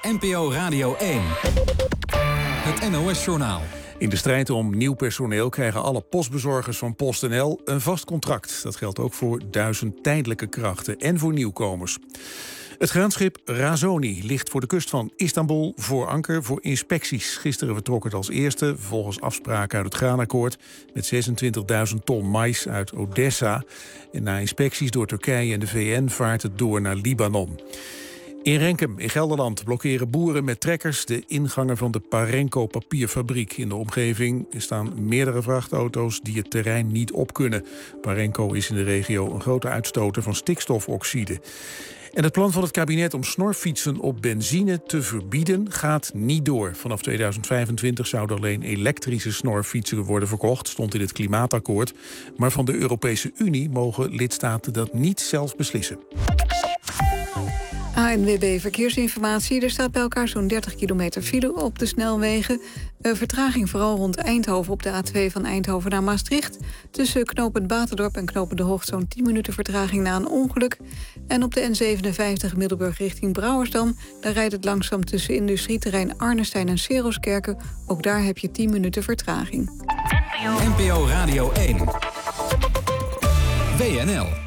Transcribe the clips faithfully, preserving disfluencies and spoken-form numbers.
N P O Radio één. Het N O S-journaal. In de strijd om nieuw personeel krijgen alle postbezorgers van PostNL een vast contract. Dat geldt ook voor duizend tijdelijke krachten en voor nieuwkomers. Het graanschip Razoni ligt voor de kust van Istanbul voor anker voor inspecties. Gisteren vertrok het als eerste, volgens afspraken uit het graanakkoord, met zesentwintigduizend ton mais uit Odessa. En na inspecties door Turkije en de V N vaart het door naar Libanon. In Renkum in Gelderland blokkeren boeren met trekkers de ingangen van de Parenco papierfabriek. In de omgeving staan meerdere vrachtauto's die het terrein niet op kunnen. Parenco is in de regio een grote uitstoter van stikstofoxide. En het plan van het kabinet om snorfietsen op benzine te verbieden gaat niet door. Vanaf tweeduizend vijfentwintig zouden alleen elektrische snorfietsen worden verkocht, stond in het klimaatakkoord. Maar van de Europese Unie mogen lidstaten dat niet zelf beslissen. A N W B Verkeersinformatie. Er staat bij elkaar zo'n dertig kilometer file op de snelwegen. Uh, vertraging vooral rond Eindhoven op de A twee van Eindhoven naar Maastricht. Tussen knooppunt Baterdorp en knooppunt De Hoogt zo'n tien minuten vertraging na een ongeluk. En op de N zevenenvijftig Middelburg richting Brouwersdam. Daar rijdt het langzaam tussen industrieterrein Arnestein en Seroskerken. Ook daar heb je tien minuten vertraging. N P O Radio één. W N L.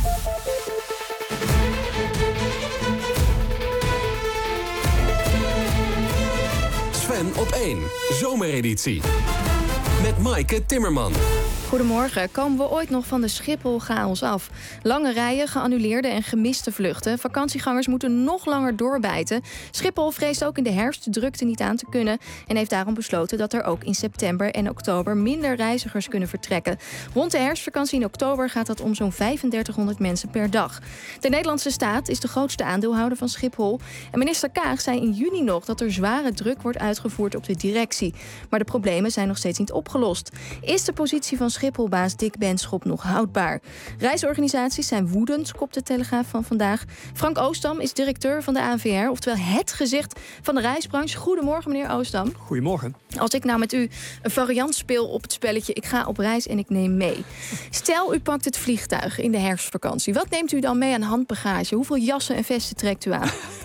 Sven op één, zomereditie. Met Maaike Timmerman. Goedemorgen. Komen we ooit nog van de Schiphol-chaos af? Lange rijen, geannuleerde en gemiste vluchten. Vakantiegangers moeten nog langer doorbijten. Schiphol vreest ook in de herfst de drukte niet aan te kunnen en heeft daarom besloten dat er ook in september en oktober minder reizigers kunnen vertrekken. Rond de herfstvakantie in oktober gaat dat om zo'n vijfendertighonderd mensen per dag. De Nederlandse staat is de grootste aandeelhouder van Schiphol. En minister Kaag zei in juni nog dat er zware druk wordt uitgevoerd op de directie. Maar de problemen zijn nog steeds niet opgelost. Is de positie van Schipholbaas Dick Benschop nog houdbaar? Reisorganisaties zijn woedend, kopt de Telegraaf van vandaag. Frank Oosdam is directeur van de A N V R, oftewel het gezicht van de reisbranche. Goedemorgen, meneer Oosdam. Goedemorgen. Als ik nou met u een variant speel op het spelletje Ik ga op reis en ik neem mee. Stel, u pakt het vliegtuig in de herfstvakantie. Wat neemt u dan mee aan handbagage? Hoeveel jassen en vesten trekt u aan?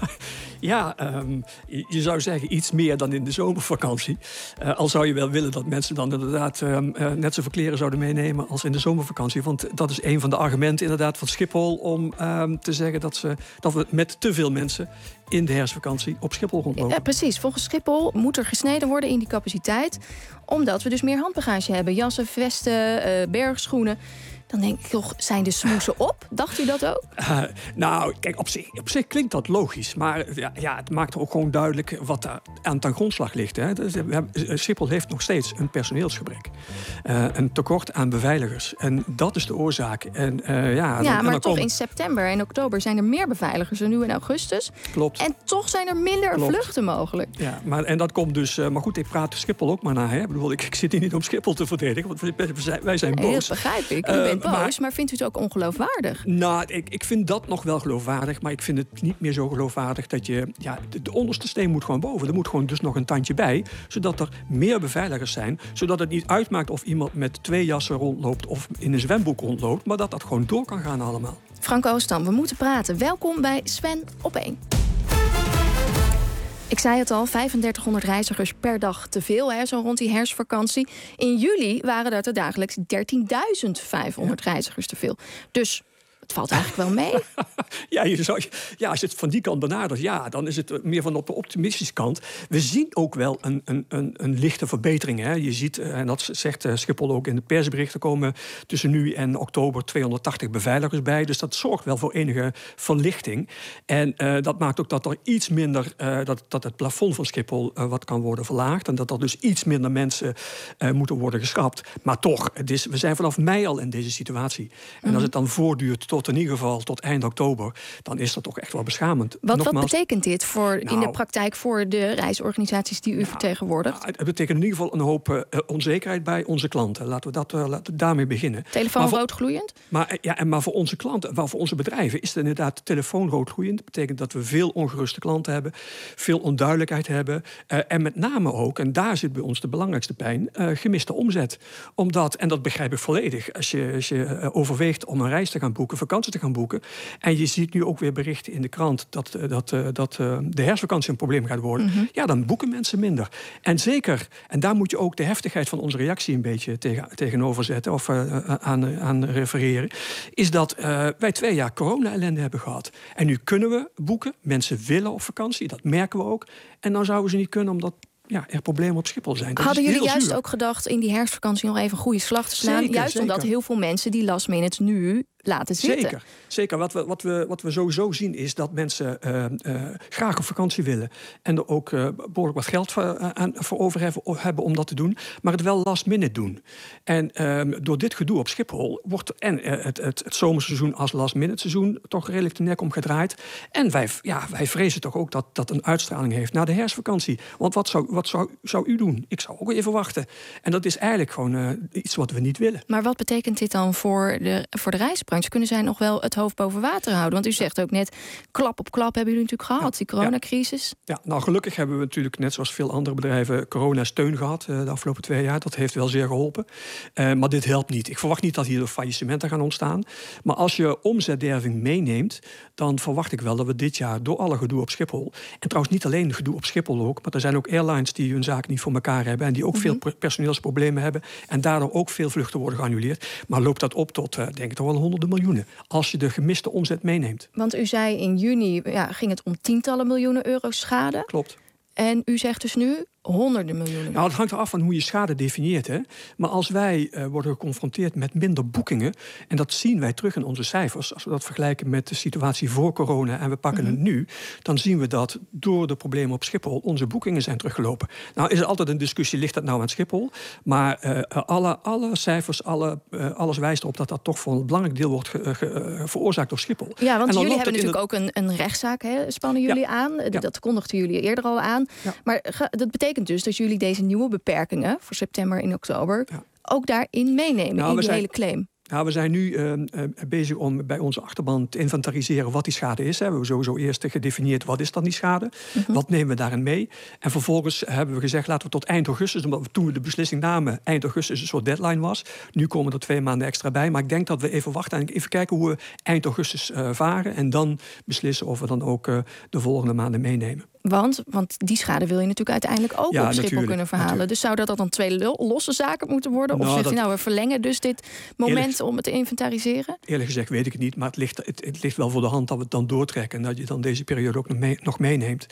Ja, um, je zou zeggen iets meer dan in de zomervakantie. Uh, al zou je wel willen dat mensen dan inderdaad um, uh, net zoveel kleren zouden meenemen als in de zomervakantie. Want dat is een van de argumenten inderdaad van Schiphol om um, te zeggen dat, ze, dat we met te veel mensen in de herfstvakantie op Schiphol rondlopen. Ja, precies. Volgens Schiphol moet er gesneden worden in die capaciteit, omdat we dus meer handbagage hebben. Jassen, vesten, uh, bergschoenen. Dan denk ik toch, zijn de smoesen op? Dacht u dat ook? Uh, nou, kijk, op zich, op zich klinkt dat logisch. Maar ja, ja, het maakt ook gewoon duidelijk wat daar aan ten grondslag ligt. Hè. Dus, we hebben, Schiphol heeft nog steeds een personeelsgebrek. Uh, een tekort aan beveiligers. En dat is de oorzaak. En, uh, ja, ja, dan, maar en dan toch komt... in september en oktober zijn er meer beveiligers dan nu in augustus. Klopt. En toch zijn er minder Klopt. vluchten mogelijk. Ja, maar, en dat komt dus... Uh, maar goed, ik praat Schiphol ook maar na. Hè. Ik bedoel, ik, ik zit hier niet om Schiphol te verdedigen. Want wij zijn boos. Nee, dat begrijp ik. U Uh, bent boos, maar, maar, maar vindt u het ook ongeloofwaardig? Nou, ik, ik vind dat nog wel geloofwaardig. Maar ik vind het niet meer zo geloofwaardig dat je... Ja, de, de onderste steen moet gewoon boven. Er moet gewoon dus nog een tandje bij. Zodat er meer beveiligers zijn. Zodat het niet uitmaakt of iemand met twee jassen rondloopt of in een zwembroek rondloopt. Maar dat dat gewoon door kan gaan allemaal. Frank Oosdam, we moeten praten. Welkom bij Sven op één. Ik zei het al, vijfendertighonderd reizigers per dag te veel, hè, zo rond die herfstvakantie. In juli waren dat er dagelijks dertienduizend vijfhonderd ja. reizigers te veel. Dus het valt eigenlijk wel mee. ja, je zou, ja, als je het van die kant benadert, ja, dan is het meer van op de optimistische kant. We zien ook wel een, een, een, een lichte verbetering. Hè. Je ziet, en dat zegt Schiphol ook in de persberichten, komen tussen nu en oktober tweehonderdtachtig beveiligers bij. Dus dat zorgt wel voor enige verlichting. En uh, dat maakt ook dat er iets minder, uh, dat, dat het plafond van Schiphol uh, wat kan worden verlaagd. En dat er dus iets minder mensen uh, moeten worden geschrapt. Maar toch, het is, we zijn vanaf mei al in deze situatie. En mm-hmm. als het dan voortduurt tot in ieder geval tot eind oktober, dan is dat toch echt wel beschamend. Wat, Nogmaals, wat betekent dit voor, nou, in de praktijk voor de reisorganisaties die u nou, vertegenwoordigt? Nou, het betekent in ieder geval een hoop uh, onzekerheid bij onze klanten. Laten we, dat, uh, laten we daarmee beginnen. Telefoon roodgloeiend? Maar, ja, en maar voor onze klanten, maar voor onze bedrijven is het inderdaad telefoon roodgloeiend. Dat betekent dat we veel ongeruste klanten hebben, veel onduidelijkheid hebben. Uh, en met name ook, en daar zit bij ons de belangrijkste pijn, uh, gemiste omzet. Omdat, en dat begrijp ik volledig, als je, als je uh, overweegt om een reis te gaan boeken, vakantie te gaan boeken. En je ziet nu ook weer berichten in de krant dat, dat, dat uh, de herfstvakantie een probleem gaat worden. Mm-hmm. Ja, dan boeken mensen minder. En zeker, en daar moet je ook de heftigheid van onze reactie een beetje tegen, tegenover zetten of uh, aan, aan refereren, is dat uh, wij twee jaar corona-ellende hebben gehad. En nu kunnen we boeken. Mensen willen op vakantie, dat merken we ook. En dan zouden ze niet kunnen omdat ja, er problemen op Schiphol zijn. Dat Hadden jullie juist zuur. ook gedacht in die herfstvakantie nog even een goede slag te slaan? Zeker, juist zeker. omdat heel veel mensen die last minutes nu laten zitten. Zeker. Zeker. Wat we, wat, we, wat we sowieso zien is dat mensen uh, uh, graag op vakantie willen. En er ook uh, behoorlijk wat geld voor, uh, aan, voor over hebben, hebben om dat te doen. Maar het wel last minute doen. En uh, door dit gedoe op Schiphol wordt en uh, het, het, het zomerseizoen als last minute seizoen toch redelijk de nek omgedraaid. En wij, ja, wij vrezen toch ook dat dat een uitstraling heeft naar de herfstvakantie. Want wat zou, wat zou, zou u doen? Ik zou ook even wachten. En dat is eigenlijk gewoon uh, iets wat we niet willen. Maar wat betekent dit dan voor de, voor de reisbranche? Kunnen zij nog wel het hoofd boven water houden? Want u zegt ook net, klap op klap hebben jullie natuurlijk gehad, ja, die coronacrisis. Ja. ja, nou gelukkig hebben we natuurlijk net zoals veel andere bedrijven corona-steun gehad uh, de afgelopen twee jaar. Dat heeft wel zeer geholpen. Uh, maar dit helpt niet. Ik verwacht niet dat hier faillissementen gaan ontstaan. Maar als je omzetderving meeneemt, dan verwacht ik wel dat we dit jaar door alle gedoe op Schiphol, en trouwens niet alleen gedoe op Schiphol ook, maar er zijn ook airlines die hun zaak niet voor elkaar hebben en die ook mm-hmm. veel personeelsproblemen hebben en daardoor ook veel vluchten worden geannuleerd. Maar loopt dat op tot, uh, denk ik toch wel honderden miljoenen, als je de gemiste omzet meeneemt. Want u zei in juni ja, ging het om tientallen miljoenen euro schade. Klopt. En u zegt dus nu honderden miljoenen. Nou, het hangt eraf van hoe je schade definieert. Hè. Maar als wij uh, worden geconfronteerd met minder boekingen, en dat zien wij terug in onze cijfers, als we dat vergelijken met de situatie voor corona en we pakken mm-hmm. het nu, dan zien we dat door de problemen op Schiphol onze boekingen zijn teruggelopen. Nou is er altijd een discussie, ligt dat nou aan Schiphol? Maar uh, alle, alle cijfers, alle, uh, alles wijst erop dat dat toch voor een belangrijk deel wordt ge, ge, uh, veroorzaakt door Schiphol. Ja, want jullie hebben natuurlijk de... ook een, een rechtszaak, hè, spannen jullie ja. aan. Ja. Dat kondigden jullie eerder al aan. Ja. Maar ga, dat betekent dus dat jullie deze nieuwe beperkingen voor september en oktober ja. ook daarin meenemen, nou, in die zijn, hele claim. Nou, we zijn nu uh, uh, bezig om bij onze achterban te inventariseren wat die schade is. Hè. We hebben sowieso eerst gedefinieerd wat is dan die schade. Mm-hmm. Wat nemen we daarin mee? En vervolgens hebben we gezegd, laten we tot eind augustus, omdat we toen we de beslissing namen, eind augustus een soort deadline was. Nu komen er twee maanden extra bij. Maar ik denk dat we even wachten en even kijken hoe we eind augustus uh, varen. En dan beslissen of we dan ook uh, de volgende maanden meenemen. Want, want die schade wil je natuurlijk uiteindelijk ook ja, op Schiphol kunnen verhalen. Natuurlijk. Dus zou dat dan twee losse zaken moeten worden? Of nou, zegt dat... je nou, we verlengen dus dit moment eerlijk, om het te inventariseren? Eerlijk gezegd weet ik het niet. Maar het ligt, het, het ligt wel voor de hand dat we het dan doortrekken. En dat je dan deze periode ook nog, mee, nog meeneemt.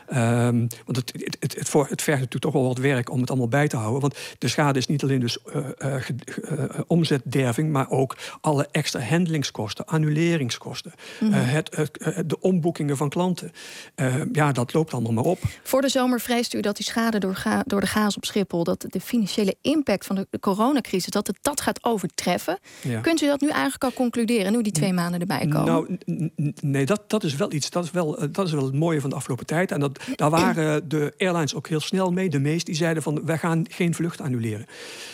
Um, want het, het, het, het, voor, het vergt natuurlijk toch wel wat werk om het allemaal bij te houden. Want de schade is niet alleen dus uh, uh, uh, omzetderving, maar ook alle extra handelingskosten, annuleringskosten. Mm-hmm. Uh, het, uh, de omboekingen van klanten. Uh, ja, dat loopt allemaal maar op. Voor de zomer vreest u dat die schade door, ga, door de chaos op Schiphol, dat de financiële impact van de, de coronacrisis, dat het dat gaat overtreffen. Ja. Kunt u dat nu eigenlijk al concluderen, nu die twee maanden erbij komen? Nou, n- n- nee, dat, dat is wel iets. Dat is wel, dat is wel het mooie van de afgelopen tijd. En dat, daar waren de airlines ook heel snel mee. De meest die zeiden van, wij gaan geen vlucht annuleren.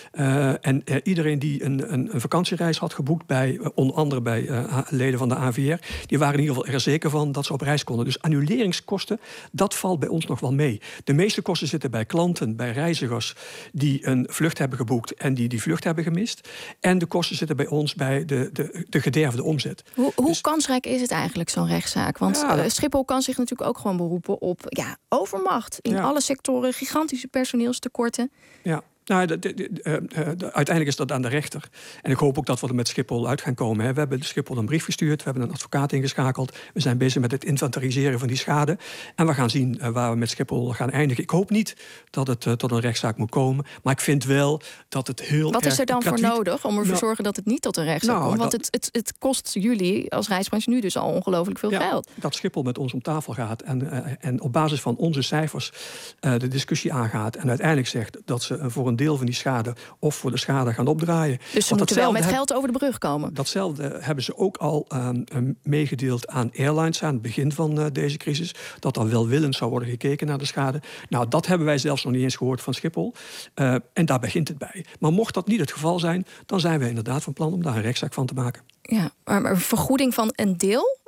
Uh, en uh, iedereen die een, een, een vakantiereis had geboekt, bij, uh, onder andere bij uh, leden van de A V R, die waren in ieder geval er zeker van dat ze op reis konden. Dus annuleringskosten, dat valt bij ons nog wel mee. De meeste kosten zitten bij klanten, bij reizigers die een vlucht hebben geboekt en die die vlucht hebben gemist. En de kosten zitten bij ons bij de, de, de gederfde omzet. Hoe, hoe dus, kansrijk is het eigenlijk, zo'n rechtszaak? Want ja, uh, Schiphol kan zich natuurlijk ook gewoon beroepen op ja, overmacht. In ja. alle sectoren, gigantische personeelstekorten. Ja. Nou, de, de, de, de, de, uiteindelijk is dat aan de rechter. En ik hoop ook dat we er met Schiphol uit gaan komen. Hè. We hebben de Schiphol een brief gestuurd. We hebben een advocaat ingeschakeld. We zijn bezig met het inventariseren van die schade. En we gaan zien uh, waar we met Schiphol gaan eindigen. Ik hoop niet dat het uh, tot een rechtszaak moet komen. Maar ik vind wel dat het heel Wat erg is er dan gratuit... voor nodig om ervoor te nou, zorgen dat het niet tot een rechtszaak nou, komt? Want dat... het, het, het kost jullie als reisbranche nu dus al ongelooflijk veel ja, geld. Dat Schiphol met ons om tafel gaat en, uh, en op basis van onze cijfers uh, de discussie aangaat. En uiteindelijk zegt dat ze uh, voor een deel van die schade of voor de schade gaan opdraaien. Dus ze moeten wel met heb, geld over de brug komen? Datzelfde hebben ze ook al um, meegedeeld aan airlines aan het begin van uh, deze crisis. Dat er welwillend zou worden gekeken naar de schade. Nou, dat hebben wij zelfs nog niet eens gehoord van Schiphol. Uh, en daar begint het bij. Maar mocht dat niet het geval zijn, dan zijn we inderdaad van plan om daar een rechtszaak van te maken. Ja, maar een vergoeding van een deel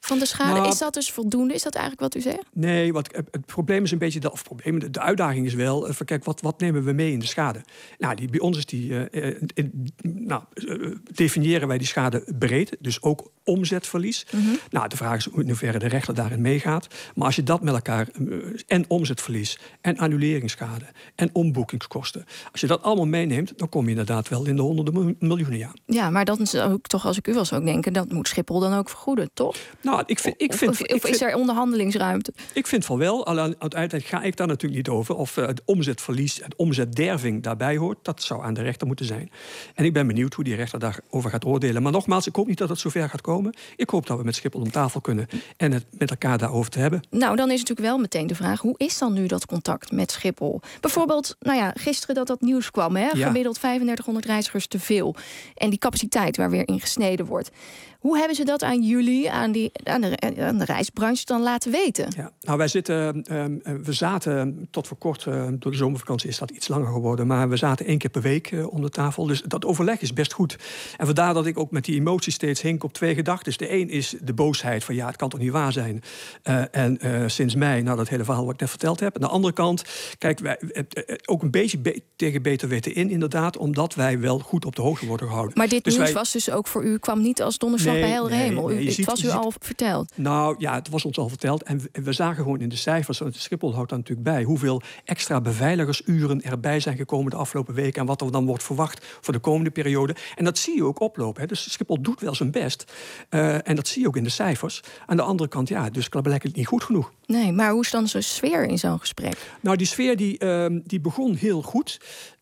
van de schade. Nou, is dat dus voldoende? Is dat eigenlijk wat u zegt? Nee, wat, het probleem is een beetje... De, of probleem, de, de uitdaging is wel... Uh, kijk, wat, wat nemen we mee in de schade? Nou, die, bij ons is die... Uh, in, nou, uh, definiëren wij die schade breed. Dus ook omzetverlies. Mm-hmm. Nou, de vraag is in hoeverre de rechter daarin meegaat. Maar als je dat met elkaar... Uh, en omzetverlies, en annuleringsschade... en omboekingskosten... als je dat allemaal meeneemt... dan kom je inderdaad wel in de honderden miljoenen jaar. Ja, maar dat is ook toch, als ik u was ook denken... dat moet Schiphol dan ook vergoeden, toch? Nou, ik vind, ik vind, of, of, ik of is vind, er onderhandelingsruimte? Ik vind van wel. Alleen uiteindelijk ga ik daar natuurlijk niet over. Of uh, het omzetverlies, het omzetderving daarbij hoort. Dat zou aan de rechter moeten zijn. En ik ben benieuwd hoe die rechter daarover gaat oordelen. Maar nogmaals, ik hoop niet dat het zover gaat komen. Ik hoop dat we met Schiphol om tafel kunnen... en het met elkaar daarover te hebben. Nou, dan is natuurlijk wel meteen de vraag... hoe is dan nu dat contact met Schiphol? Bijvoorbeeld, nou ja, gisteren dat dat nieuws kwam... Hè? Ja. Gemiddeld vijfendertighonderd reizigers te veel. En die capaciteit waar weer in gesneden wordt. Hoe hebben ze dat aan jullie, aan, die, aan, de, aan de reisbranche dan laten weten? Ja, nou, wij zitten, um, we zaten tot voor kort, uh, door de zomervakantie is dat iets langer geworden... maar we zaten één keer per week uh, om de tafel. Dus dat overleg is best goed. En vandaar dat ik ook met die emoties steeds hink op twee gedachten. Dus de een is de boosheid van ja, het kan toch niet waar zijn. Uh, en uh, sinds mei, nou dat hele verhaal wat ik net verteld heb. Aan de andere kant, kijk, wij uh, uh, ook een beetje be- tegen beter weten in inderdaad... omdat wij wel goed op de hoogte worden gehouden. Maar dit dus nieuws wij... was dus ook voor u, kwam niet als donderslag nee, bij heldere nee, hemel. nee, U, het ziet, was u ziet... al verteld. Nou ja, het was ons al verteld. En we, we zagen gewoon in de cijfers, want Schiphol houdt daar natuurlijk bij... hoeveel extra beveiligersuren erbij zijn gekomen de afgelopen weken... en wat er dan wordt verwacht voor de komende periode. En dat zie je ook oplopen. Hè. Dus Schiphol doet wel zijn best. Uh, en dat zie je ook in de cijfers. Aan de andere kant, ja, dus blijkt niet goed genoeg. Nee, maar hoe is dan zo'n sfeer in zo'n gesprek? Nou, die sfeer die, uh, die begon heel goed...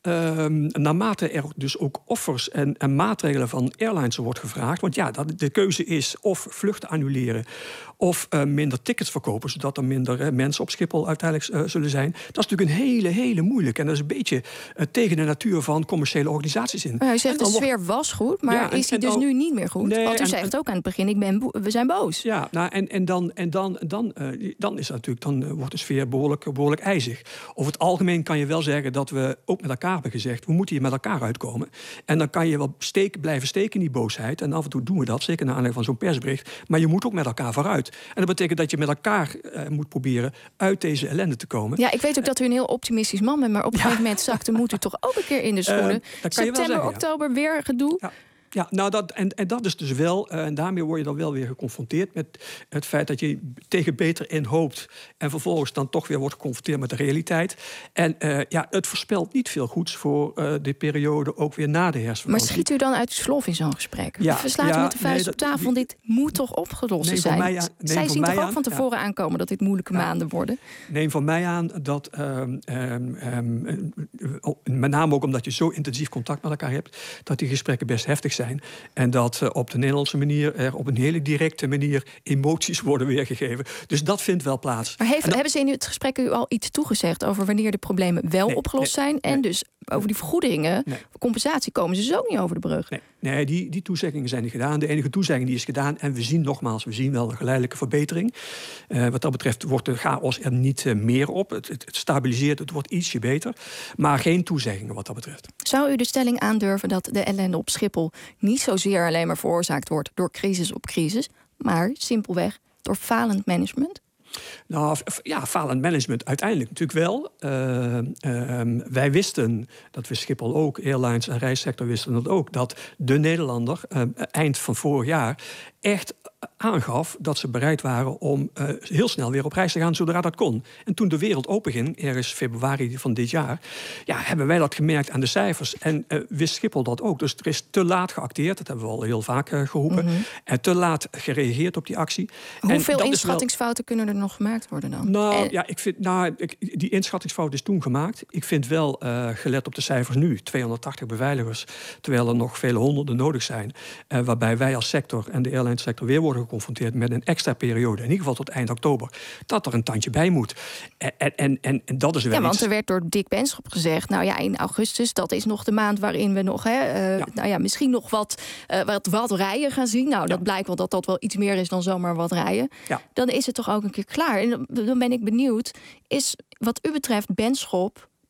Um, naarmate er dus ook offers en, en maatregelen van airlines wordt gevraagd. Want ja, dat, de keuze is of vluchten annuleren... of uh, minder tickets verkopen, zodat er minder uh, mensen op Schiphol uiteindelijk uh, zullen zijn. Dat is natuurlijk een hele, hele moeilijk. En dat is een beetje uh, tegen de natuur van commerciële organisaties in. Maar u zegt de wordt... sfeer was goed, maar ja, en, is die dus ook... nu niet meer goed? Nee, Want u en, zegt en... ook aan het begin, ik ben bo- we zijn boos. Ja, nou, en, en, dan, en dan, dan, uh, dan is dat natuurlijk, dan uh, wordt de sfeer behoorlijk, behoorlijk ijzig. Over het algemeen kan je wel zeggen dat we ook met elkaar hebben gezegd... we moeten hier met elkaar uitkomen. En dan kan je wel steken, blijven steken in die boosheid. En af en toe doen we dat, zeker naar aanleiding van zo'n persbericht. Maar je moet ook met elkaar vooruit. En dat betekent dat je met elkaar uh, moet proberen uit deze ellende te komen. Ja, ik weet ook dat u een heel optimistisch man bent... maar op een ja. gegeven moment zakte moet u toch ook een keer in de schoenen. Uh, September, zeggen, oktober, ja. weer gedoe. Ja. Ja, nou dat, en, en dat is dus wel, uh, en daarmee word je dan wel weer geconfronteerd met het feit dat je tegen beter in hoopt en vervolgens dan toch weer wordt geconfronteerd met de realiteit. En uh, ja, het voorspelt niet veel goeds voor uh, de periode ook weer na de herfstvakantie. Maar schiet u dan uit uw slof in zo'n gesprek? Ja, of slaat u ja, met de vuist nee, op tafel, die, dit moet toch opgelost neem zijn? Mij aan, Zij zien toch ook aan, van tevoren ja. aankomen dat dit moeilijke ja. maanden worden? Neem van mij aan dat, um, um, um, met name ook omdat je zo intensief contact met elkaar hebt, dat die gesprekken best heftig zijn. En dat dat uh, op de Nederlandse manier er op een hele directe manier emoties worden weergegeven. Dus dat vindt wel plaats. Maar heeft, dat... hebben ze in het gesprek u al iets toegezegd over wanneer de problemen wel nee, opgelost nee, zijn? En nee. dus over die vergoedingen, nee. compensatie, komen ze zo niet over de brug? Nee, nee die, die toezeggingen zijn niet gedaan. De enige toezegging die is gedaan, en we zien nogmaals, we zien wel een geleidelijke verbetering. Uh, wat dat betreft wordt de chaos er niet uh, meer op. Het, het, het stabiliseert, het wordt ietsje beter. Maar geen toezeggingen wat dat betreft. Zou u de stelling aandurven dat de ellende op Schiphol niet zozeer alleen maar veroorzaakt wordt door crisis op crisis, maar simpelweg door falend management? Nou, ja, falend management uiteindelijk natuurlijk wel. Uh, uh, wij wisten, dat wist Schiphol ook, airlines en reissector wisten dat ook, dat de Nederlander uh, eind van vorig jaar echt aangaf dat ze bereid waren om uh, heel snel weer op reis te gaan zodra dat kon. En toen de wereld openging, ergens februari van dit jaar, ja, hebben wij dat gemerkt aan de cijfers. En uh, wist Schiphol dat ook. Dus er is te laat geacteerd, dat hebben we al heel vaak uh, geroepen, mm-hmm. en te laat gereageerd op die actie. Hoeveel inschattingsfouten wel... kunnen er nog gemaakt worden dan? Nou, en... ja, ik vind, nou, ik, die inschattingsfout is toen gemaakt. Ik vind wel, uh, gelet op de cijfers nu, tweehonderdtachtig beveiligers, terwijl er nog vele honderden nodig zijn, uh, waarbij wij als sector en de airline sector weer worden geconfronteerd met een extra periode, in ieder geval tot eind oktober, dat er een tandje bij moet. En, en, en, en dat is wel Ja, want iets... er werd door Dick Benschop gezegd, nou ja, in augustus, dat is nog de maand waarin we nog, hè, uh, ja. nou ja, misschien nog wat, uh, wat, wat rijen gaan zien. Nou, dat ja. blijkt wel dat dat wel iets meer is dan zomaar wat rijen. Ja. Dan is het toch ook een keer klaar. En dan ben ik benieuwd, is wat u betreft Benschop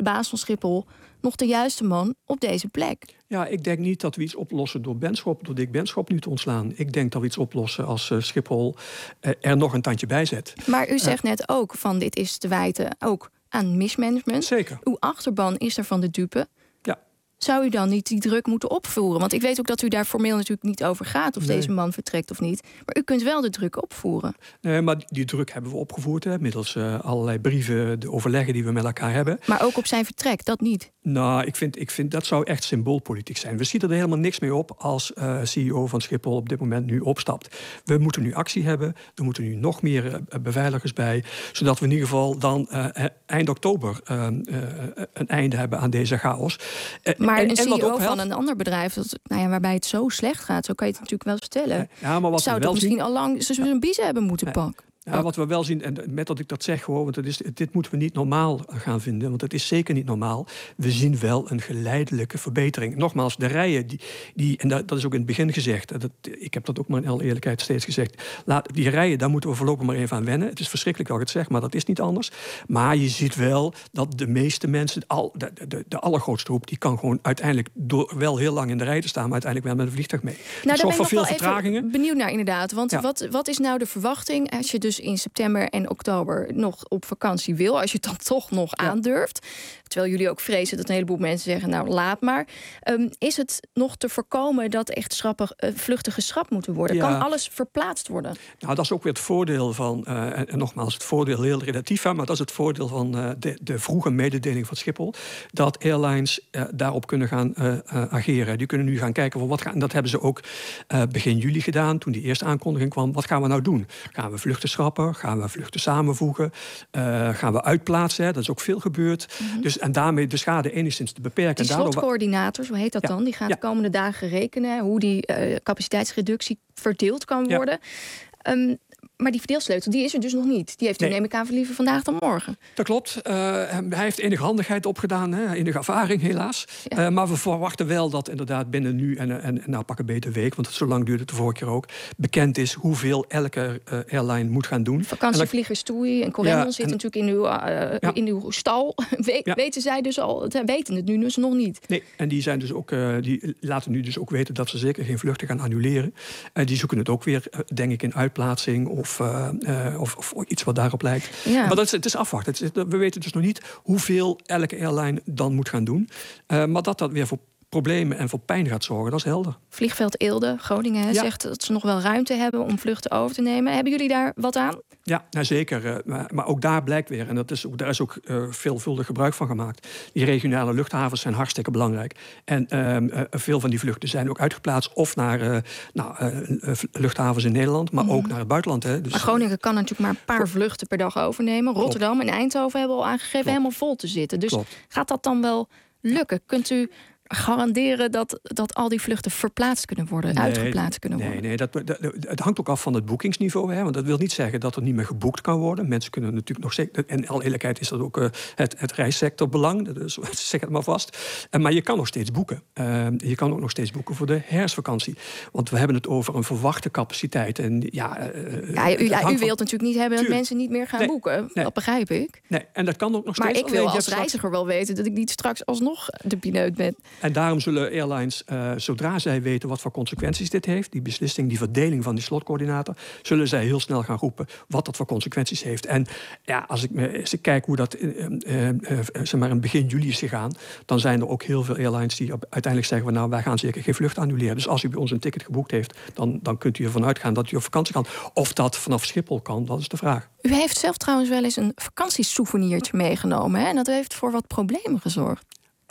de baas van Schiphol nog de juiste man op deze plek? Ja, ik denk niet dat we iets oplossen door Benschop, door Dick Benschop nu te ontslaan. Ik denk dat we iets oplossen als uh, Schiphol uh, er nog een tandje bij zet. Maar u zegt uh, net ook van dit is te wijten ook aan mismanagement. Zeker. Uw achterban is daarvan de dupe. Ja. Zou u dan niet die druk moeten opvoeren? Want ik weet ook dat u daar formeel natuurlijk niet over gaat of nee. deze man vertrekt of niet. Maar u kunt wel de druk opvoeren. Nee, maar die, die druk hebben we opgevoerd, hè, middels uh, allerlei brieven, de overleggen die we met elkaar hebben. Maar ook op zijn vertrek, dat niet? Nou, ik vind, ik vind dat zou echt symboolpolitiek zijn. We zien er helemaal niks mee op als uh, C E O van Schiphol op dit moment nu opstapt. We moeten nu actie hebben. Er moeten nu nog meer uh, beveiligers bij. Zodat we in ieder geval dan uh, eind oktober uh, uh, een einde hebben aan deze chaos. Uh, maar en, een C E O van een ander bedrijf, dat, nou ja, waarbij het zo slecht gaat, zo kan je het natuurlijk wel stellen. Ja, maar wat zou we wel misschien zien, al lang zijn biezen hebben moeten ja. pakken. Ja, wat we wel zien, en met dat ik dat zeg, hoor, want het is, dit moeten we niet normaal gaan vinden, want het is zeker niet normaal. We zien wel een geleidelijke verbetering. Nogmaals, de rijen, die, die, en dat, dat is ook in het begin gezegd, dat, ik heb dat ook maar in alle eerlijkheid steeds gezegd, laat, die rijen, daar moeten we voorlopig maar even aan wennen. Het is verschrikkelijk dat ik het zeg, maar dat is niet anders. Maar je ziet wel dat de meeste mensen, al, de, de, de allergrootste groep, die kan gewoon uiteindelijk door wel heel lang in de rij te staan, maar uiteindelijk wel met een vliegtuig mee. Nou, daar ben ik nog veel wel vertragingen. Even benieuwd naar inderdaad, want Ja. wat, wat is nou de verwachting als je dus in september en oktober nog op vakantie wil, als je het dan toch nog Ja. aandurft, terwijl jullie ook vrezen dat een heleboel mensen zeggen, nou laat maar, um, is het nog te voorkomen dat echt schrappen, uh, vluchten geschrapt moeten worden? Ja. Kan alles verplaatst worden? Nou, dat is ook weer het voordeel van, uh, en, en nogmaals, het voordeel heel relatief, maar dat is het voordeel van uh, de, de vroege mededeling van Schiphol, dat airlines uh, daarop kunnen gaan uh, uh, ageren. Die kunnen nu gaan kijken van wat gaan, en dat hebben ze ook uh, begin juli gedaan, toen die eerste aankondiging kwam. Wat gaan we nou doen? Gaan we vluchten schrappen? Gaan we vluchten samenvoegen? Uh, gaan we uitplaatsen? Hè? Dat is ook veel gebeurd. Mm-hmm. Dus, en daarmee de schade enigszins te beperken. Die slotcoördinators, hoe heet dat ja. dan? Die gaan ja. de komende dagen rekenen hoe die uh, capaciteitsreductie verdeeld kan worden. Ja. Um, maar die verdeelsleutel, die is er dus nog niet. Die heeft u, nee. neem ik aan, liever vandaag dan morgen. Dat klopt. Uh, hij heeft enige handigheid opgedaan, hè? Enige ervaring helaas. Ja. Uh, maar we verwachten wel dat inderdaad binnen nu en, en, en nou pak een beter week, want zo lang duurde het de vorige keer ook, bekend is hoeveel elke uh, airline moet gaan doen. Vakantievliegers TUI en Corendon ja, zitten natuurlijk in uw, uh, ja. in uw stal. We, ja. Weten zij dus al, weten het nu dus nog niet. Nee, en die, zijn dus ook, uh, die laten nu dus ook weten dat ze zeker geen vluchten gaan annuleren. Uh, die zoeken het ook weer, uh, denk ik, in uitplaatsing of Of, uh, uh, of, of iets wat daarop lijkt. Ja. Maar dat is, het is afwachten. Het is, we weten dus nog niet hoeveel elke airline dan moet gaan doen. Uh, maar dat dat weer voor problemen en voor pijn gaat zorgen, dat is helder. Vliegveld Eelde, Groningen, ja. zegt dat ze nog wel ruimte hebben om vluchten over te nemen. Hebben jullie daar wat aan? Ja, nou zeker. Uh, maar, maar ook daar blijkt weer, en dat is, daar is ook uh, veelvuldig gebruik van gemaakt. Die regionale luchthavens zijn hartstikke belangrijk. En uh, uh, veel van die vluchten zijn ook uitgeplaatst of naar uh, nou, uh, uh, luchthavens in Nederland, maar mm. ook naar het buitenland. Hè. Dus, maar Groningen kan natuurlijk maar een paar vluchten per dag overnemen. Klopt. Rotterdam en Eindhoven hebben al aangegeven Klopt. helemaal vol te zitten. Dus Klopt. gaat dat dan wel lukken? Kunt u garanderen dat, dat al die vluchten verplaatst kunnen worden, nee, uitgeplaatst kunnen nee, worden? Nee, dat, dat, het hangt ook af van het boekingsniveau. Hè, want dat wil niet zeggen dat er niet meer geboekt kan worden. Mensen kunnen natuurlijk nog steeds, en in alle eerlijkheid is dat ook uh, het, het reissectorbelang, dus zeg het maar vast. Uh, maar je kan nog steeds boeken. Uh, je kan ook nog steeds boeken voor de herfstvakantie. Want we hebben het over een verwachte capaciteit. En ja, uh, ja, u, ja, u van... wilt natuurlijk niet hebben dat Tuur. mensen niet meer gaan nee, boeken. Nee. Dat begrijp ik. Nee, en dat kan ook nog maar steeds. Maar ik wil als reiziger straks... wel weten dat ik niet straks alsnog de pineut ben. En daarom zullen airlines, uh, zodra zij weten wat voor consequenties dit heeft, die beslissing, die verdeling van die slotcoördinator, zullen zij heel snel gaan roepen wat dat voor consequenties heeft. En ja, als ik, me, als ik kijk hoe dat uh, uh, uh, zeg maar in begin juli is gegaan, dan zijn er ook heel veel airlines die op, uiteindelijk zeggen van nou, wij gaan zeker geen vlucht annuleren. Dus als u bij ons een ticket geboekt heeft, dan, dan kunt u ervan uitgaan dat u op vakantie kan. Of dat vanaf Schiphol kan, dat is de vraag. U heeft zelf trouwens wel eens een vakantiesouvenirtje meegenomen, hè? En dat heeft voor wat problemen gezorgd.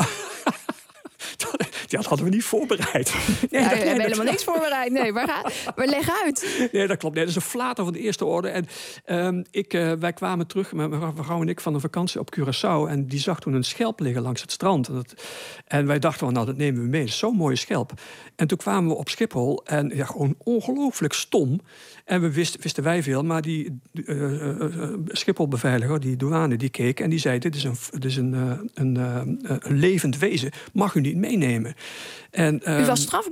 Ja, dat hadden we niet voorbereid. Nee, ja, we hebben helemaal niks voorbereid. Nee, maar, ga, maar leg uit. Nee, dat klopt. Nee, dat is een flater van de eerste orde. En um, ik, uh, wij kwamen terug, mijn vrouw en ik, van een vakantie op Curaçao. En die zag toen een schelp liggen langs het strand. En, dat, en wij dachten, well, nou, dat nemen we mee. Dat is zo'n mooie schelp. En toen kwamen we op Schiphol. En ja, gewoon ongelooflijk stom. En we wisten, wisten wij veel, maar die uh, uh, Schiphol-beveiliger, die douane, die keek en die zei, dit is een, dit is een, uh, een, uh, een levend wezen, mag u niet meenemen. En, um, u was strafbaar?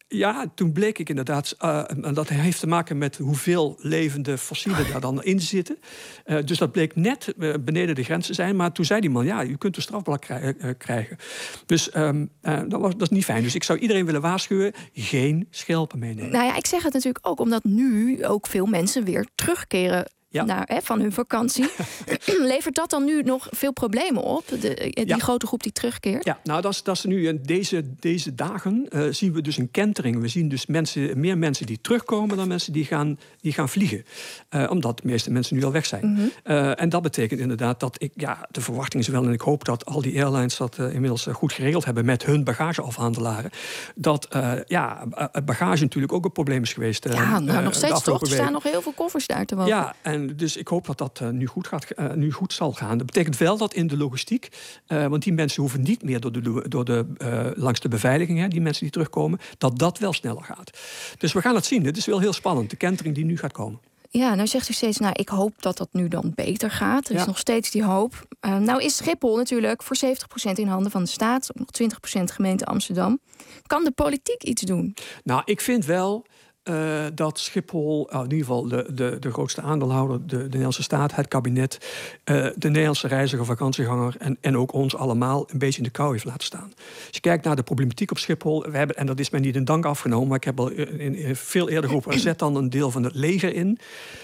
Ja, toen bleek ik inderdaad... Uh, dat heeft te maken met hoeveel levende fossielen daar dan in zitten. Uh, dus dat bleek net uh, beneden de grens te zijn. Maar toen zei die man, ja, u kunt een strafblad krij- uh, krijgen. Dus um, uh, dat, was, dat is niet fijn. Dus ik zou iedereen willen waarschuwen, geen schelpen meenemen. Nou ja, ik zeg het natuurlijk ook omdat nu ook veel mensen weer terugkeren... Ja. Naar, hè, van hun vakantie. Levert dat dan nu nog veel problemen op? De, die ja. grote groep die terugkeert? Ja, nou dat is, dat is nu deze, deze dagen uh, zien we dus een kentering. We zien dus mensen, meer mensen die terugkomen dan mensen die gaan, die gaan vliegen. Uh, omdat de meeste mensen nu al weg zijn. Mm-hmm. Uh, en dat betekent inderdaad dat ik, ja, de verwachting is wel, en ik hoop dat al die airlines dat uh, inmiddels uh, goed geregeld hebben met hun bagageafhandelaren. Dat uh, ja, bagage natuurlijk ook een probleem is geweest. Uh, ja, nou, uh, nog steeds toch. Er staan nog heel veel koffers daar te wachten. Ja, en dus ik hoop dat dat uh, nu, goed gaat, uh, nu goed zal gaan. Dat betekent wel dat in de logistiek... Uh, want die mensen hoeven niet meer door de, door de, uh, langs de beveiliging... Hè, die mensen die terugkomen, dat dat wel sneller gaat. Dus we gaan het zien. Het is wel heel spannend, de kentering die nu gaat komen. Ja, nou zegt u steeds, nou, ik hoop dat dat nu dan beter gaat. Er is ja. nog steeds die hoop. Uh, nou is Schiphol natuurlijk voor zeventig procent in handen van de staat... nog twintig procent gemeente Amsterdam. Kan de politiek iets doen? Nou, ik vind wel... Uh, dat Schiphol, uh, in ieder geval de, de, de grootste aandeelhouder, de, de Nederlandse staat, het kabinet, uh, de Nederlandse reiziger, vakantieganger en, en ook ons allemaal een beetje in de kou heeft laten staan. Als je kijkt naar de problematiek op Schiphol, we hebben, en dat is mij niet in dank afgenomen, maar ik heb al in, in veel eerder geroepen, zet dan een deel van het leger in.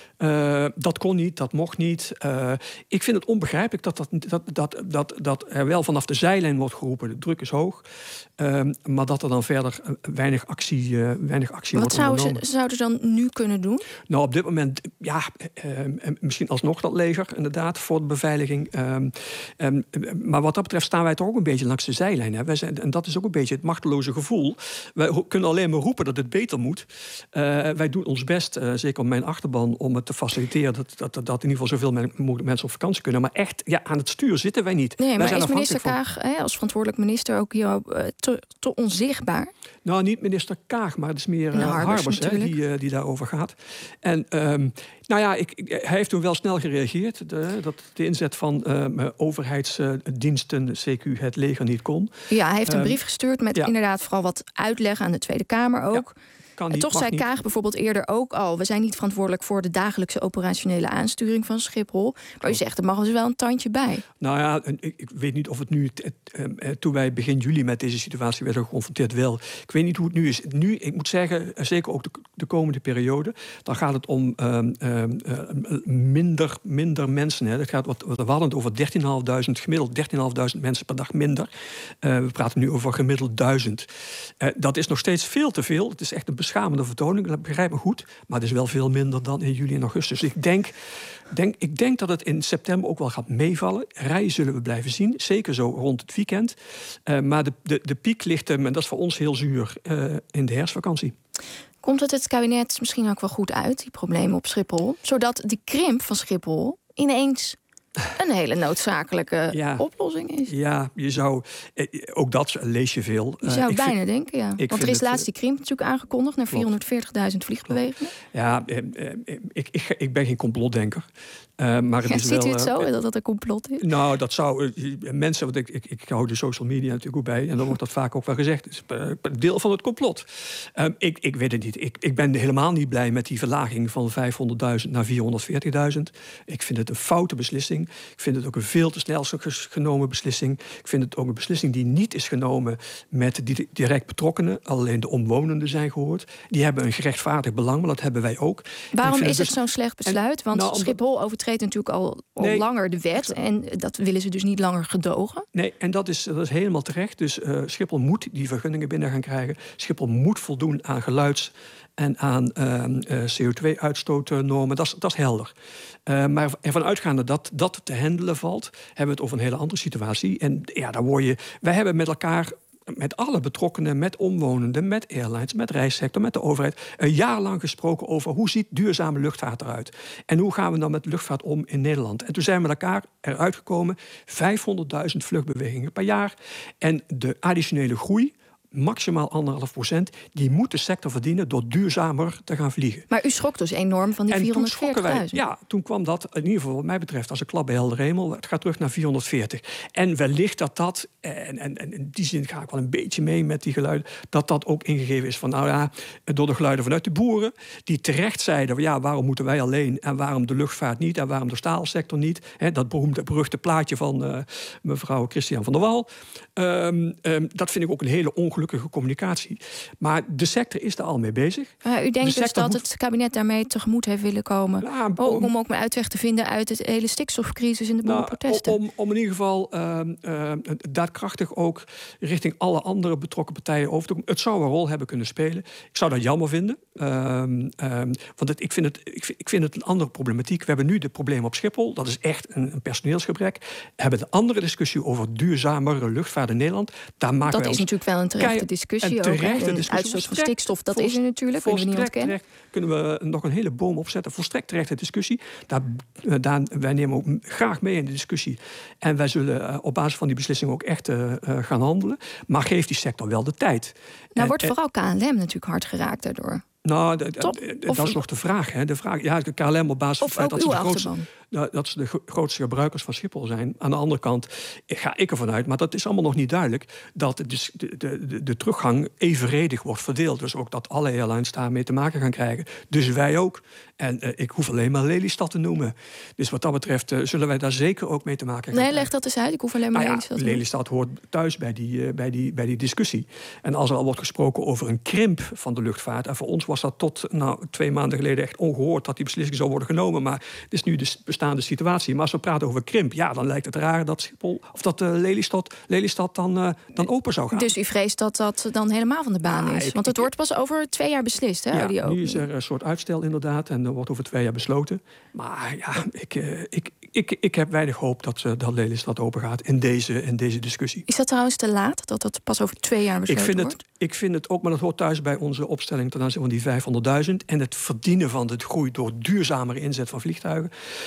Uh, dat kon niet, dat mocht niet. Uh, ik vind het onbegrijpelijk dat, dat, dat, dat, dat, dat er wel vanaf de zijlijn wordt geroepen. De druk is hoog. Uh, maar dat er dan verder weinig actie, uh, weinig actie wordt ondernomen. Wat zouden ze dan nu kunnen doen? Nou, op dit moment, ja, uh, misschien alsnog dat leger, inderdaad, voor de beveiliging. Uh, um, maar wat dat betreft staan wij toch ook een beetje langs de zijlijn. Hè? Wij zijn, en dat is ook een beetje het machteloze gevoel. Wij kunnen alleen maar roepen dat het beter moet. Uh, wij doen ons best, uh, zeker op mijn achterban, om het te faciliteren dat, dat, dat, dat in ieder geval zoveel mogelijk mensen op vakantie kunnen. Maar echt, ja, aan het stuur zitten wij niet. Nee, wij maar zijn is minister van... Kaag hè, als verantwoordelijk minister ook hier uh, te, te onzichtbaar? Nou, niet minister Kaag, maar het is meer uh, nou, Harbers, Harbers hè, die, uh, die daarover gaat. En um, nou ja, ik, ik, hij heeft toen wel snel gereageerd. De, dat de inzet van uh, overheidsdiensten, C Q het leger, niet kon. Ja, hij heeft een um, brief gestuurd met ja. inderdaad vooral wat uitleg aan de Tweede Kamer ook. Ja. Kan en niet, toch zei niet. Kaag bijvoorbeeld eerder ook al... we zijn niet verantwoordelijk voor de dagelijkse operationele aansturing van Schiphol. Maar u zegt, er mag dus wel een tandje bij. Nou ja, ik, ik weet niet of het nu... T, uh, toen wij begin juli met deze situatie werden geconfronteerd wel. Ik weet niet hoe het nu is. Nu, ik moet zeggen, zeker ook de, de komende periode... dan gaat het om uh, uh, minder, minder mensen. Hè. Dat gaat wat, we hadden het over dertienduizend gemiddeld dertienduizend mensen per dag minder. Uh, we praten nu over gemiddeld duizend. Uh, dat is nog steeds veel te veel. Het is echt een beschamende vertoning, dat begrijp ik goed. Maar het is wel veel minder dan in juli en augustus. Dus ik denk, denk, ik denk dat het in september ook wel gaat meevallen. Rijen zullen we blijven zien, zeker zo rond het weekend. Uh, maar de, de, de piek ligt, en dat is voor ons heel zuur, uh, in de herfstvakantie. Komt het het kabinet misschien ook wel goed uit, die problemen op Schiphol? Zodat die krimp van Schiphol ineens... een hele noodzakelijke ja. oplossing is. Ja, je zou... Ook dat lees je veel. Je zou uh, bijna vind, denken, ja. Want er is laatst die krimp natuurlijk aangekondigd... naar vierhonderdveertigduizend vliegbewegingen. Ja, eh, eh, ik, ik, ik ben geen complotdenker. Uh, maar het ja, is ziet wel, u het zo, uh, dat dat een complot is? Nou, dat zou... Uh, mensen, want ik, ik, ik hou de social media natuurlijk ook bij... en dan wordt dat vaak ook wel gezegd. Het is uh, deel van het complot. Uh, ik, ik weet het niet. Ik, ik ben helemaal niet blij met die verlaging... van vijfhonderdduizend naar vierhonderdveertigduizend. Ik vind het een foute beslissing. Ik vind het ook een veel te snel genomen beslissing. Ik vind het ook een beslissing die niet is genomen... met die direct betrokkenen. Alleen de omwonenden zijn gehoord. Die hebben een gerechtvaardigd belang, maar dat hebben wij ook. Waarom is het dus... zo'n slecht besluit? En, Want nou, Schiphol overtreedt natuurlijk al, al nee, langer de wet... en dat willen ze dus niet langer gedogen. Nee, en dat is, dat is helemaal terecht. Dus uh, Schiphol moet die vergunningen binnen gaan krijgen. Schiphol moet voldoen aan geluids- en aan uh, uh, C O twee uitstootnormen. Dat is, dat is helder. Uh, maar ervan uitgaande dat dat te handelen valt... hebben we het over een hele andere situatie. En ja, daar word je... Wij hebben met elkaar... met alle betrokkenen, met omwonenden, met airlines... met reissector, met de overheid... een jaar lang gesproken over hoe ziet duurzame luchtvaart eruit. En hoe gaan we dan met luchtvaart om in Nederland. En toen zijn we met elkaar eruit gekomen... vijfhonderdduizend vluchtbewegingen per jaar. En de additionele groei... maximaal anderhalf procent. Die moet de sector verdienen door duurzamer te gaan vliegen. Maar u schrok dus enorm van die vierhonderdveertigduizend. Ja, toen kwam dat, in ieder geval wat mij betreft, als een klap bij helder hemel. Het gaat terug naar vierhonderdveertig. En wellicht dat dat, en, en, en in die zin ga ik wel een beetje mee met die geluiden, dat dat ook ingegeven is van, nou ja, door de geluiden vanuit de boeren, die terecht zeiden, ja, waarom moeten wij alleen en waarom de luchtvaart niet en waarom de staalsector niet. He, dat beroemde, beruchte plaatje van uh, mevrouw Christian van der Wal. Um, um, dat vind ik ook een hele ongelukkige communicatie. Maar de sector is er al mee bezig. Uh, u denkt de dus dat moet... het kabinet daarmee tegemoet heeft willen komen? Ja, om, om ook een uitweg te vinden uit het hele stikstofcrisis en de boerenprotesten? Nou, om, om in ieder geval uh, uh, daadkrachtig ook richting alle andere betrokken partijen over te komen. Het zou een rol hebben kunnen spelen. Ik zou dat jammer vinden. Um, um, want het, ik, vind het, ik, vind, ik vind het een andere problematiek. We hebben nu de problemen op Schiphol. Dat is echt een, een personeelsgebrek. We hebben de andere discussie over duurzamere luchtvaart in Nederland. Daar maken dat is natuurlijk wel een terechte discussie. Een terechte ook, discussie. Uitstoot van stikstof, dat is er natuurlijk. Kunnen we niet ontkennen. Kunnen we nog een hele boom opzetten. Volstrekt terechte discussie. Daar, daar, wij nemen ook graag mee in de discussie. En wij zullen uh, op basis van die beslissing ook echt uh, uh, gaan handelen. Maar geef die sector wel de tijd. Nou en, wordt vooral K L M natuurlijk hard geraakt daardoor. Nou, d- d- d- dat is nog de vraag. Hè. De vraag ja, de K L M op basis van het feit dat ze, de grootste, nou, dat ze de grootste gebruikers van Schiphol zijn. Aan de andere kant ga ik ervan uit, maar dat is allemaal nog niet duidelijk, dat de, de, de, de teruggang evenredig wordt verdeeld. Dus ook dat alle airlines daarmee te maken gaan krijgen. Dus wij ook. En uh, ik hoef alleen maar Lelystad te noemen. Dus wat dat betreft uh, zullen wij daar zeker ook mee te maken gaan Nee, krijgen. leg dat eens uit. Ik hoef alleen maar nou Lelystad ja, Lelystad hoort thuis bij die, uh, bij, die, bij die discussie. En als er al wordt gesproken over een krimp van de luchtvaart, en voor ons was dat tot nou, twee maanden geleden echt ongehoord dat die beslissing zou worden genomen. Maar het is nu de bestaande situatie. Maar als we praten over krimp, ja, dan lijkt het raar dat Schiphol of dat uh, Lelystad, Lelystad dan, uh, dan open zou gaan. Dus u vreest dat dat dan helemaal van de baan ja, is? Ik, Want het ik, wordt pas over twee jaar beslist, hè? Ja, die nu is er een soort uitstel inderdaad. En er wordt over twee jaar besloten. Maar ja, ik, uh, ik, ik, ik heb weinig hoop dat, uh, dat Lelystad open gaat in deze, in deze discussie. Is dat trouwens te laat? Dat dat pas over twee jaar besloten ik vind wordt? Het, ik vind het ook, maar dat hoort thuis bij onze opstelling ten aanzien van die vijfhonderdduizend. En het verdienen van de groei door duurzamere inzet van vliegtuigen.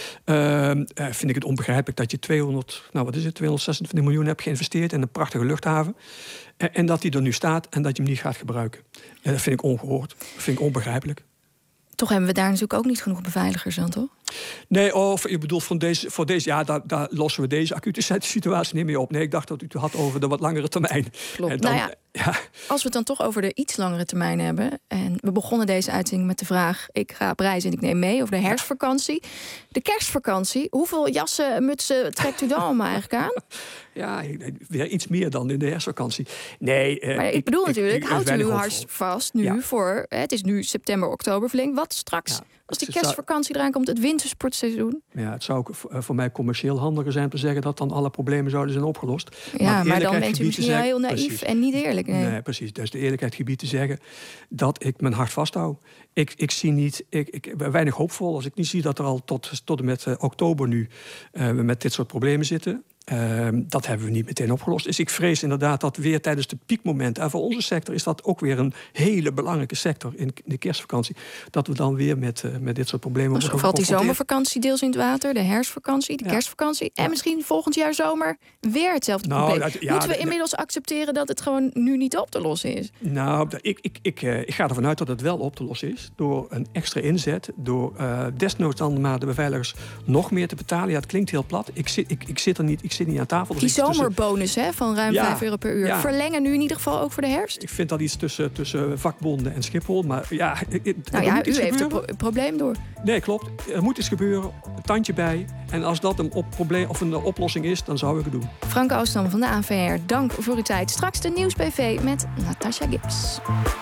Uh, uh, vind ik het onbegrijpelijk dat je tweehonderd, nou wat is het, tweehonderdzesentwintig miljoen hebt geïnvesteerd in een prachtige luchthaven. En, en dat die er nu staat en dat je hem niet gaat gebruiken. En dat vind ik ongehoord. Dat vind ik onbegrijpelijk. Toch hebben we daar natuurlijk ook niet genoeg beveiligers aan, toch? Nee, of je bedoelt van deze, voor deze, ja, daar, daar lossen we deze acute situatie niet meer op. Nee, ik dacht dat u het had over de wat langere termijn. Klopt. En dan, nou ja, ja. Als we het dan toch over de iets langere termijn hebben, en we begonnen deze uitzending met de vraag: ik ga op reis en ik neem mee, over de herfstvakantie. De kerstvakantie, hoeveel jassen, mutsen trekt u dan allemaal eigenlijk aan? Ja, weer iets meer dan in de herfstvakantie. Nee, uh, maar ik bedoel ik, natuurlijk, ik, ik, houdt u uw hart vast nu ja. voor, het is nu september, oktober verlengd. Wat straks, ja, als die kerstvakantie eraan komt, het wintersportseizoen? Ja, het zou ook voor mij commercieel handiger zijn te zeggen dat dan alle problemen zouden zijn opgelost. Ja, maar, maar dan bent u misschien zeggen, heel naïef precies. en niet eerlijk. Nee. nee, precies. Dus de eerlijkheid gebied te zeggen dat ik mijn hart vasthoud. Ik, ik zie niet, ik, ik ben weinig hoopvol als ik niet zie dat er al tot, tot en met uh, oktober nu uh, we met dit soort problemen zitten. Uh, dat hebben we niet meteen opgelost. Dus ik vrees inderdaad dat weer tijdens de piekmomenten, en voor onze sector is dat ook weer een hele belangrijke sector in de kerstvakantie, dat we dan weer met, uh, met dit soort problemen worden dus valt die zomervakantie deels in het water, de herfstvakantie, de ja. kerstvakantie en ja. misschien volgend jaar zomer weer hetzelfde nou, probleem. Dat, ja, Moeten we inmiddels nee. accepteren dat het gewoon nu niet op te lossen is? Nou, ik, ik, ik, uh, ik ga ervan uit dat het wel op te lossen is door een extra inzet, door uh, desnoods dan maar de beveiligers nog meer te betalen. Ja, het klinkt heel plat. Ik zit, ik, ik zit er niet. Ik zit niet aan tafel. Die zomerbonus hè, van ruim ja, vijf euro per uur. Ja. Verlengen nu in ieder geval ook voor de herfst? Ik vind dat iets tussen, tussen vakbonden en Schiphol. Maar ja, het, nou ja, u heeft een pro- probleem door. Nee, klopt. Er moet iets gebeuren. Een tandje bij. En als dat een, op probleem, of een oplossing is, dan zou ik het doen. Frank Oostam van de A N V R, dank voor uw tijd. Straks de Nieuws B V met Natasha Gibbs.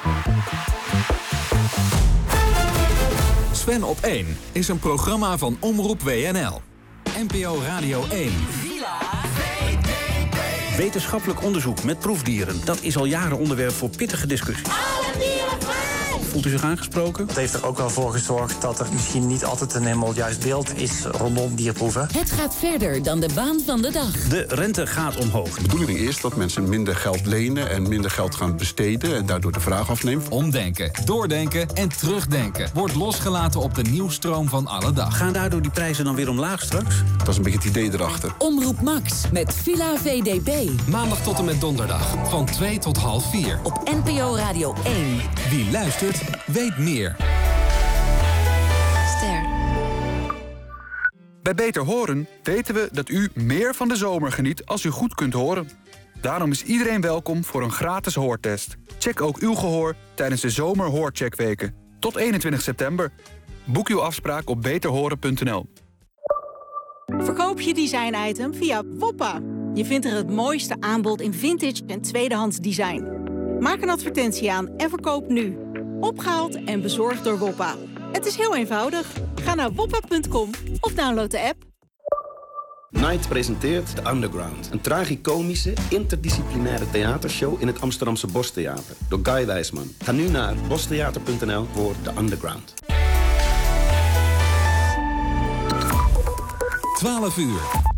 Sven op één is een programma van Omroep W N L. N P O Radio één. Wetenschappelijk onderzoek met proefdieren, dat is al jaren onderwerp voor pittige discussies. Voelt u zich aangesproken? Het heeft er ook wel voor gezorgd dat er misschien niet altijd een helemaal juist beeld is rondom dierproeven. Het gaat verder dan de waan van de dag. De rente gaat omhoog. De bedoeling is dat mensen minder geld lenen en minder geld gaan besteden en daardoor de vraag afneemt. Omdenken, doordenken en terugdenken wordt losgelaten op de nieuwstroom van alle dag. Gaan daardoor die prijzen dan weer omlaag straks? Dat is een beetje het idee erachter. Omroep Max met Villa V D B. Maandag tot en met donderdag van twee tot half vier. Op N P O Radio één. Wie luistert, weet meer. Ster. Bij Beter Horen weten we dat u meer van de zomer geniet als u goed kunt horen. Daarom is iedereen welkom voor een gratis hoortest. Check ook uw gehoor tijdens de zomerhoorcheckweken. Tot eenentwintig september. Boek uw afspraak op beter horen punt n l. Verkoop je design-item via Woppa. Je vindt er het mooiste aanbod in vintage en tweedehands design. Maak een advertentie aan en verkoop nu. Opgehaald en bezorgd door Woppa. Het is heel eenvoudig. Ga naar woppa punt com of download de app. Night presenteert The Underground. Een tragicomische, interdisciplinaire theatershow in het Amsterdamse Bostheater. Door Guy Wijsman. Ga nu naar bostheater punt n l voor The Underground. twaalf uur.